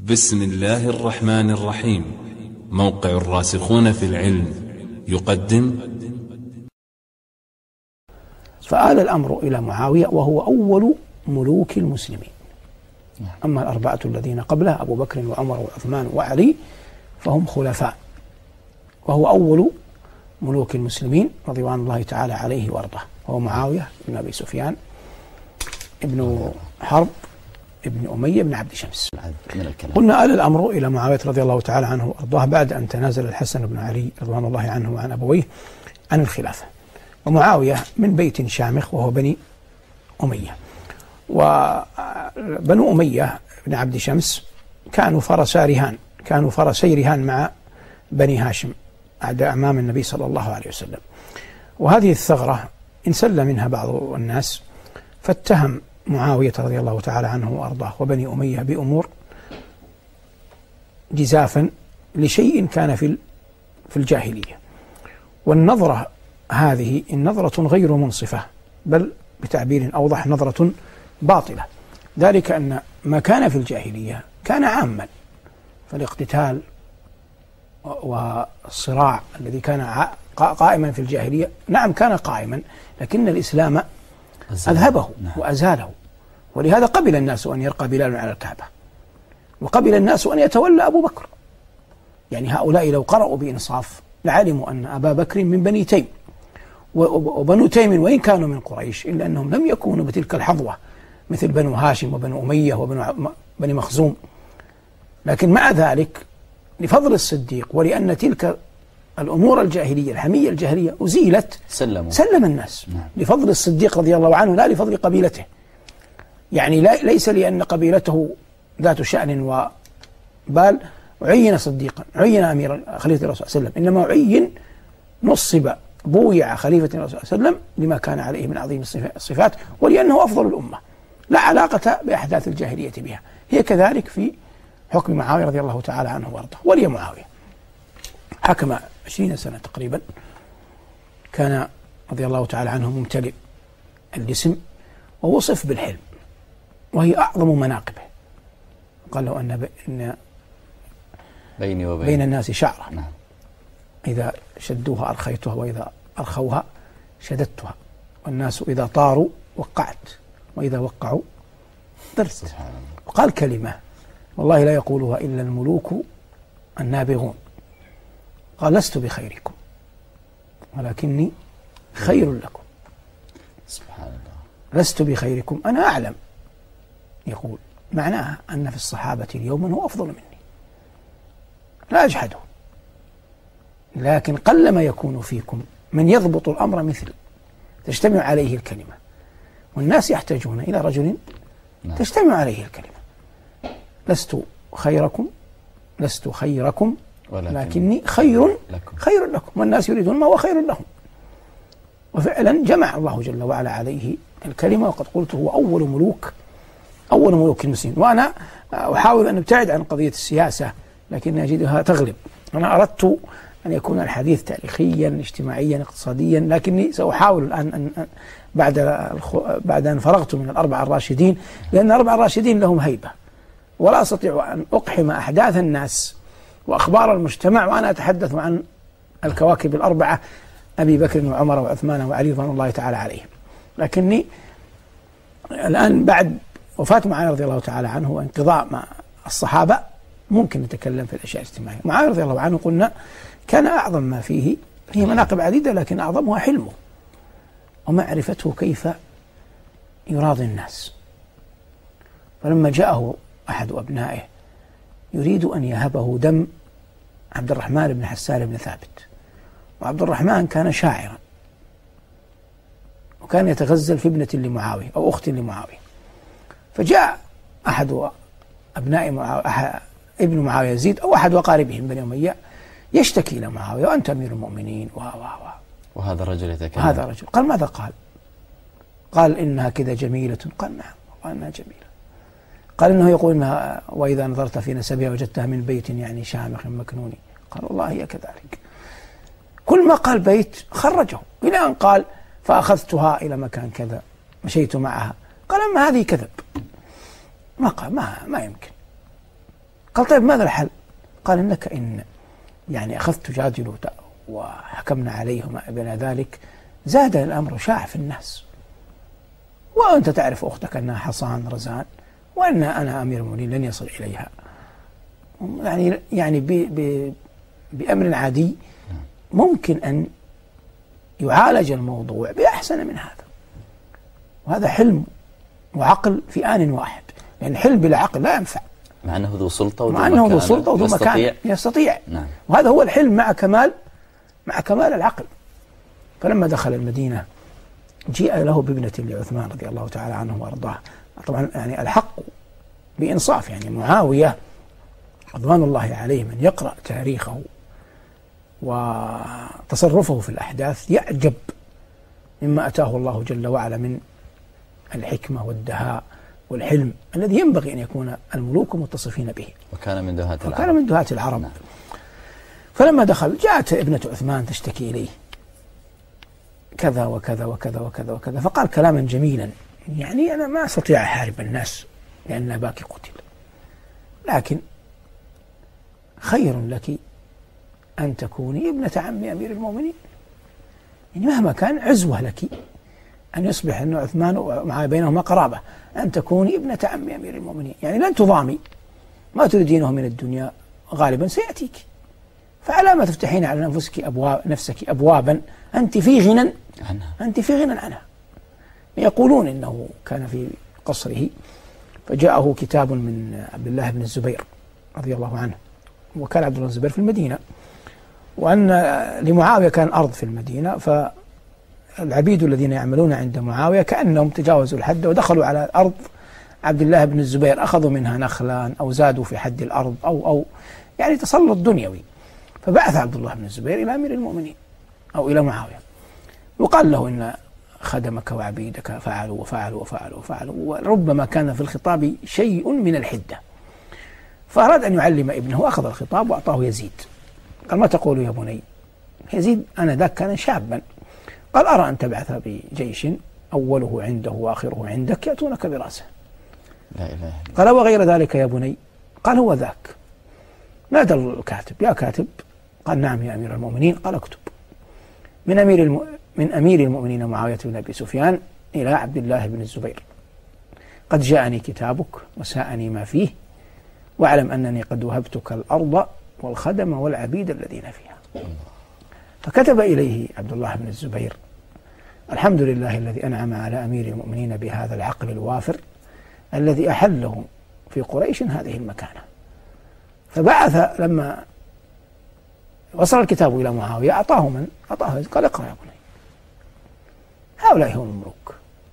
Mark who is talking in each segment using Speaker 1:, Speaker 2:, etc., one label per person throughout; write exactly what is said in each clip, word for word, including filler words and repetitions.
Speaker 1: بسم الله الرحمن الرحيم. موقع الراسخون في العلم يقدم.
Speaker 2: فآل الأمر إلى معاوية وهو أول ملوك المسلمين. أما الأربعة الذين قبله أبو بكر وعمر وعثمان وعلي فهم خلفاء، وهو أول ملوك المسلمين رضوان الله تعالى عليه وارضاه، وهو معاوية بن أبي سفيان ابن حرب ابن أمية بن عبد شمس. قلنا آل الأمر إلى معاوية رضي الله تعالى عنه وارضاه بعد أن تنازل الحسن بن علي رضوان الله عنه وعن أبويه عن الخلافة. ومعاوية من بيت شامخ وهو بني أمية، وبنو أمية بن عبد شمس كانوا فرسا رهان، كانوا فرسي رهان مع بني هاشم أعداء أمام النبي صلى الله عليه وسلم. وهذه الثغرة انسل منها بعض الناس، فاتهم معاوية رضي الله تعالى عنه وأرضاه وبني أمية بأمور جزافا لشيء كان في في الجاهلية. والنظرة هذه النظرة غير منصفة، بل بتعبير أوضح نظرة باطلة، ذلك أن ما كان في الجاهلية كان عاما، فالاقتتال والصراع الذي كان قائما في الجاهلية نعم كان قائما، لكن الإسلام أذهبه وأزاله. ولهذا قبل الناس أن يرقى بلال على الكعبة، وقبل الناس أن يتولى أبو بكر. يعني هؤلاء لو قرأوا بإنصاف لعلموا أن أبا بكر من بني تيم، وبنو تيم وإن كانوا من قريش إلا أنهم لم يكونوا بتلك الحظوة مثل بنو هاشم وبنو أمية وبنو بني مخزوم. لكن مع ذلك لفضل الصديق ولأن تلك الأمور الجاهلية الحمية الجاهلية أزيلت سلموا. سلم الناس نعم. لفضل الصديق رضي الله عنه، لا لفضل قبيلته. يعني لا ليس لأن قبيلته ذات شأن وبال عين صديقا، عين أمير خليفة الرسول صلى الله عليه وسلم، إنما عين نصب بويع خليفة الرسول صلى الله عليه وسلم لما كان عليه من عظيم الصفات، ولأنه أفضل الأمة، لا علاقة بأحداث الجاهلية بها. هي كذلك في حكم معاوية رضي الله تعالى عنه وارضاه. ولي معاوية حكم عشرين سنة تقريبا، كان رضي الله تعالى عنه ممتلئ الجسم، ووصف بالحلم، وهي أعظم مناقبه. قال له أن إن
Speaker 3: بيني وبين
Speaker 2: بين الناس شعرة،
Speaker 3: نعم.
Speaker 2: إذا شدوها أرخيتها، وإذا أرخوها شددتها، والناس إذا طاروا وقعت، وإذا وقعوا درست. وقال كلمة والله لا يقولها إلا الملوك النابغون، قال لست بخيركم ولكني خير لكم.
Speaker 3: سبحان الله.
Speaker 2: لست بخيركم أنا أعلم، يقول معناها أن في الصحابة اليوم من هو أفضل مني، لا أجحده، لكن قلما يكون فيكم من يضبط الأمر مثلي تجتمع عليه الكلمة، والناس يحتاجون إلى رجل تجتمع عليه الكلمة. لست خيركم لست خيركم ولكني خير لكم. خير لكم، والناس يريدون ما هو خير لهم. وفعلا جمع الله جل وعلا عليه الكلمة، وقد قلت هو أول ملوك أول ملوك المسلمين. وأنا أحاول أن أبتعد عن قضية السياسة، لكن أجدها تغلب. أنا أردت أن يكون الحديث تاريخيا اجتماعيا اقتصاديا، لكني سأحاول الآن أن بعد بعد أن فرغت من الأربعة الراشدين، لأن الأربعة الراشدين لهم هيبة، ولا أستطيع أن أقحم أحداث الناس وأخبار المجتمع وأنا أتحدث عن الكواكب الأربعة أبي بكر وعمر وعثمان وعلي رضوان الله تعالى عليهم. لكني الآن بعد وفاة معاوية رضي الله تعالى عنه وانقضاء مع الصحابة ممكن نتكلم في الأشياء الاجتماعية. معاوية رضي الله عنه قلنا كان أعظم ما فيه، هي مناقب عديدة لكن أعظمها حلمه ومعرفته كيف يراضي الناس. فلما جاءه أحد أبنائه يريد أن يهبه دم عبد الرحمن بن حسان بن ثابت، وعبد الرحمن كان شاعرا وكان يتغزل في ابنة لمعاوية أو أخت لمعاوية، فجاء أحد أبناء معاوية ابن معاوية يزيد أو أحد أقاربهم بني أمية يشتكي إلى معاوية وأنت أمير المؤمنين و و و
Speaker 3: وهذا الرجل يتكلم.
Speaker 2: هذا رجل قال ماذا قال؟ قال إنها كذا جميلة. قال نعم وأنها جميلة. قال إنه يقول إنها وإذا نظرت في نسبها وجدتها من بيت يعني شامخ مكنون. قال والله هي كذلك. كل ما قال بيت خرجه، إلى أن قال فأخذتها إلى مكان كذا مشيت معها. قال أما هذه كذب، ما قال ما ما يمكن. قال طيب ماذا الحل؟ قال إنك إن يعني أخذت تجادل وحكمنا عليه وما إلى ذلك زاد الأمر شاع في الناس، وأنت تعرف أختك أنها حصان رزان، وأن أنا أمير المؤمنين لن يصل إليها، يعني يعني ب ب بأمر عادي ممكن أن يعالج الموضوع بأحسن من هذا. وهذا حلم وعقل في آن واحد، لأن حلم بلا عقل لا ينفع.
Speaker 3: مع أنه ذو سلطة وذو
Speaker 2: مع أنه ذو سلطة وذو مكان يستطيع.
Speaker 3: نعم.
Speaker 2: وهذا هو الحلم مع كمال مع كمال العقل. فلما دخل المدينة جيء له بابنة لعثمان رضي الله تعالى عنه وأرضاه. طبعا يعني الحق بإنصاف، يعني معاوية رضوان الله عليه من يقرأ تاريخه وتصرفه في الأحداث يعجب مما أتاه الله جل وعلا من الحكمة والدهاء والحلم الذي ينبغي أن يكون الملوك متصفين به.
Speaker 3: وكان من دهاة العرب.
Speaker 2: وكان من دهاة العرب. نعم. فلما دخل جاءت ابنة عثمان تشتكي إليه كذا وكذا وكذا وكذا وكذا، فقال كلاما جميلا، يعني أنا ما أستطيع أحارب الناس لأن أباك قتل، لكن خير لك أن تكوني ابنة عم أمير المؤمنين، يعني مهما كان عزوة لك أن يصبح أن عثمان ومع بينهما قرابة، أن تكوني ابنة عم أمير المؤمنين، يعني لن تضامي، ما تريدينه من الدنيا غالبا سيأتيك، فعلى ما تفتحين على نفسك أبواب نفسك أبوابا أنت في غنى عنها أنت في غنى عنها. يقولون إنه كان في قصره فجاءه كتاب من عبد الله بن الزبير رضي الله عنه، وكان عبد الله بن الزبير في المدينة، وأن لمعاوية كان أرض في المدينة، فالعبيد الذين يعملون عند معاوية كأنهم تجاوزوا الحد ودخلوا على أرض عبد الله بن الزبير، أخذوا منها نخلا أو زادوا في حد الأرض أو أو يعني تسلط دنيوي. فبعث عبد الله بن الزبير إلى أمير المؤمنين أو إلى معاوية، وقال له إن خدمك وعبيدك فعلوا وفعلوا وفعلوا وفعلوا، وربما كان في الخطاب شيء من الحدة، فأراد أن يعلم ابنه وأخذ الخطاب وأعطاه يزيد. قال ما تقول يا بني؟ يزيد أنا ذاك كان شابا، قال أرى أن تبعث بجيش أوله عنده وآخره عندك يأتونك برأسه.
Speaker 3: لا إله إلا الله.
Speaker 2: قال وغير ذلك يا بني؟ قال هو ذاك. نادى الكاتب يا كاتب؟ قال نعم يا أمير المؤمنين. قال اكتب من أمير الم... من أمير المؤمنين معاوية بن أبي سفيان إلى عبد الله بن الزبير قد جاءني كتابك وساءني ما فيه، واعلم أنني قد وهبتك الأرض والخدم والعبيد الذين فيها. فكتب إليه عبد الله بن الزبير الحمد لله الذي أنعم على أمير المؤمنين بهذا العقل الوافر الذي أحله في قريش هذه المكانة. فبعث لما وصل الكتاب إلى معاوية أعطاه من أعطاه قال اقرأ يا بني، هؤلاء هم الملوك.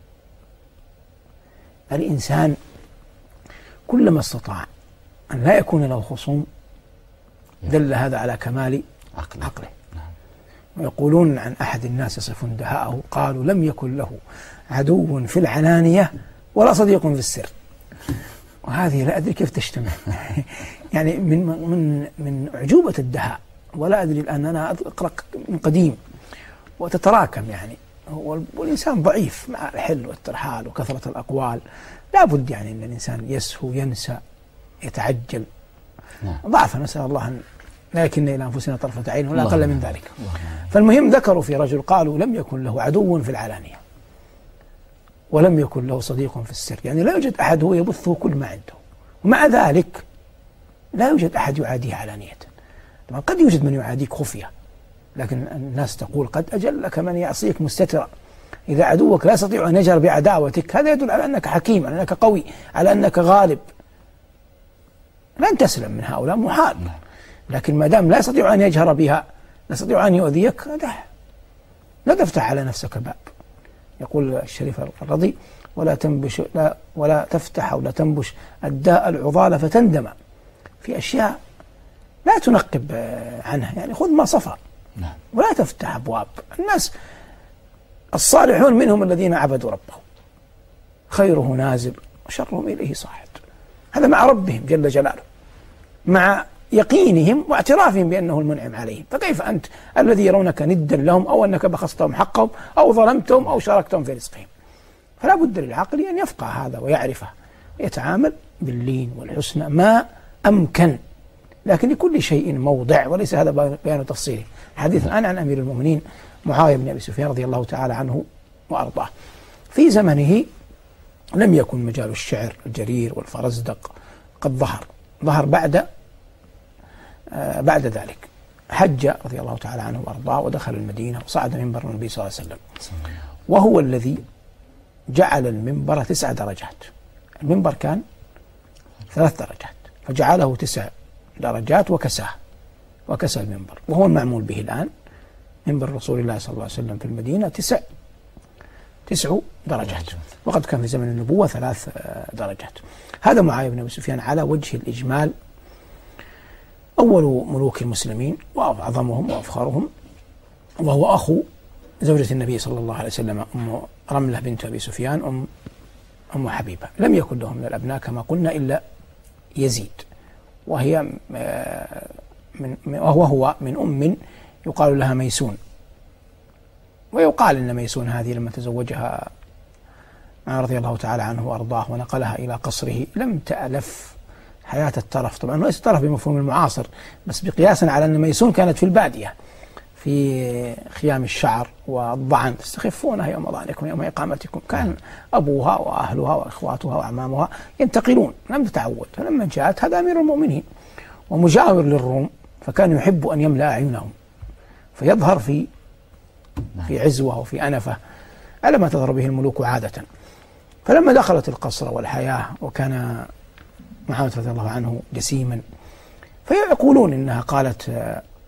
Speaker 2: الإنسان كلما استطاع أن لا يكون له خصوم دل هذا على كمال عقله, عقله. ويقولون عن أحد الناس يصفون دهاءه قالوا لم يكن له عدو في العلانية ولا صديق في السر. وهذه لا أدري كيف تجتمع يعني من من من أعجوبة الدهاء، ولا أدري الآن أنا أقرأ من قديم وتتراكم يعني، والإنسان ضعيف مع الحل والترحال وكثرة الأقوال، لا بد يعني أن الإنسان يسهو ينسى يتعجل. نعم. ضعف نسأل الله أن لا يكلنا إلى أنفسنا طرفة عين ولا أقل من ذلك. فالمهم ذكروا في رجل قالوا لم يكن له عدو في العلانية ولم يكن له صديق في السر، يعني لا يوجد أحد هو يبثه كل ما عنده، ومع ذلك لا يوجد أحد يعاديه علانية. طبعا قد يوجد من يعاديك خفية، لكن الناس تقول قد أجلك من يعصيك مستترا. إذا عدوك لا يستطيع أن يجهر بعداوتك هذا يدل على أنك حكيم، على أنك قوي، على أنك غالب، لن تسلم من هؤلاء محال. لكن ما دام لا يستطيع أن يجهر بها، لا يستطيع أن يؤذيك، لا تفتح على نفسك باب. يقول الشريف الرضي ولا تنبش لا ولا تفتح ولا تنبش الداء العضال فتندم في أشياء لا تنقب عنها، يعني خذ ما صفى ولا تفتح أبواب. الناس الصالحون منهم الذين عبدوا ربهم، خيره نازل وشرهم إليه صاعد. هذا مع ربهم جل جلاله، مع يقينهم واعترافهم بأنه المنعم عليهم. فكيف أنت الذي يرونك ندا لهم أو أنك بخستهم حقهم أو ظلمتهم أو شاركتهم في رزقهم؟ فلا بد للعقل أن يفقه هذا ويعرفه ويتعامل باللين والحسنى ما أمكن، لكن لكل شيء موضع وليس هذا بيان تفصيله. الحديث الآن عن أمير المؤمنين معاوية بن أبي سفيان رضي الله تعالى عنه وأرضاه. في زمنه لم يكن مجال الشعر الجرير والفرزدق قد ظهر، ظهر بعد آه بعد ذلك. حج رضي الله تعالى عنه وأرضاه ودخل المدينة وصعد منبر النبي صلى الله عليه وسلم، وهو الذي جعل المنبر تسع درجات. المنبر كان ثلاث درجات فجعله تسع درجات وكساه وكسى المنبر، وهو المعمول به الآن. منبر رسول الله صلى الله عليه وسلم في المدينة تسع تسع درجات، وقد كان في زمن النبوة ثلاث درجات. هذا معاوية بن أبي سفيان على وجه الإجمال أول ملوك المسلمين وأعظمهم وأفخرهم، وهو أخو زوجة النبي صلى الله عليه وسلم أم رملة بنت أبي سفيان أم أم حبيبة. لم يكن له من الأبناء كما قلنا إلا يزيد، وهي من وهو هو من أم يقال لها ميسون، ويقال أن ميسون هذه لما تزوجها رضي الله تعالى عنه وأرضاه ونقلها إلى قصره لم تألف حياة الترف. طبعا ليس الترف بمفهوم المعاصر، بس بقياسا على أن ميسون كانت في البادية في خيام الشعر والضعن تستخفونها يوم ضعنكم يوم إقامتكم. كان أبوها وأهلها وإخواتها وأعمامها ينتقلون، لم تتعود. فلما جاءت هذا أمير المؤمنين ومجاور للروم، فكان يحب أن يملأ أعينهم فيظهر في في عزوة وفي أنفة على ما تظهر به الملوك عادة. فلما دخلت القصر والحياة وكان معاوية رضي الله عنه جسيما، فيقولون إنها قالت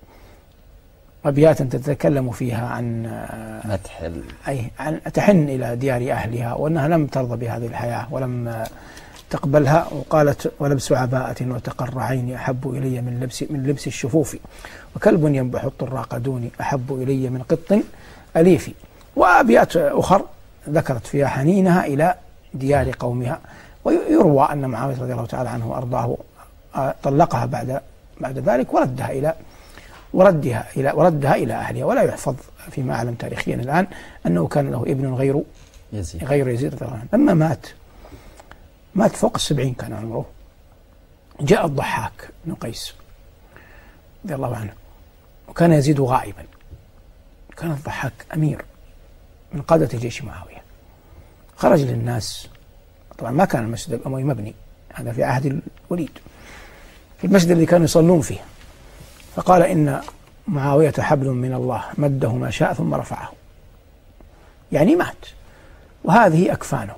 Speaker 2: أبياتا تتكلم فيها عن
Speaker 3: مدح
Speaker 2: أي عن تحن إلى ديار أهلها، وأنها لم ترضى بهذه الحياة ولم تقبلها. وقالت: ولبس عباءة وتقر عيني أحب إلي من لبس من لبس الشفوف، وكلب ينبح الطراق دوني أحب إلي من قط أليف. وأبيات أخر ذكرت فيها حنينها إلى ديار قومها. ويروى أن معاوية رضي الله تعالى عنه وأرضاه طلقها بعد بعد ذلك وردها إلى وردها إلى وردها إلى أهلها. ولا يحفظ فيما أعلم تاريخيا الآن أنه كان له ابن غير
Speaker 3: يزيد
Speaker 2: غير يزيد رضي الله عنه. لما مات مات فوق السبعين كان عمره. جاء الضحاك بن قيس رضي الله عنه، وكان يزيد غائبا. كان الضحاك أمير من قادة جيش معاوية. خرج للناس، طبعا ما كان المسجد الأموي مبني، هذا في عهد الوليد، في المسجد الذي كانوا يصلون فيه. فقال: إن معاوية حبل من الله مده ما شاء ثم رفعه، يعني مات، وهذه أكفانه،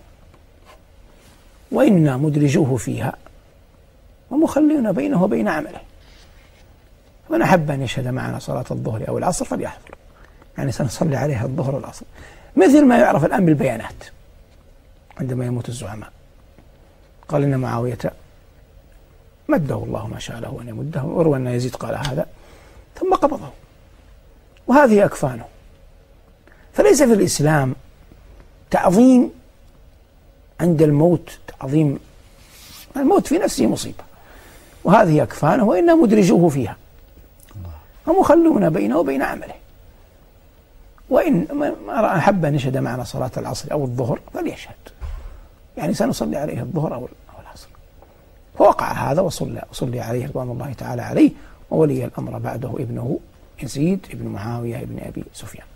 Speaker 2: وإنا مدرجوه فيها ومخلون بينه وبين عمله، ومن أحب أن يشهد معنا صلاة الظهر أو العصر فليحضر، يعني سنصلي عليها الظهر والعصر، مثل ما يعرف الآن بالبيانات عندما يموت الزعماء. قال: إن معاوية مده الله ما شاء له أن يمده، وروى أن يزيد قال هذا ثم قبضه، وهذه أكفانه. فليس في الإسلام تعظيم عند الموت، تعظيم الموت في نفسه مصيبة، وهذه أكفانه وإنا مدرجوه فيها ومخلون بينه وبين عمله، وإن ما أحب أن يشهد معنا صلاة العصر أو الظهر فليشهد، يعني سنصلي عليه الظهر أو العصر. فوقع هذا وصلى وصلي عليه رضوان الله تعالى عليه، وولي الأمر بعده ابنه يزيد ابن معاوية ابن أبي سفيان.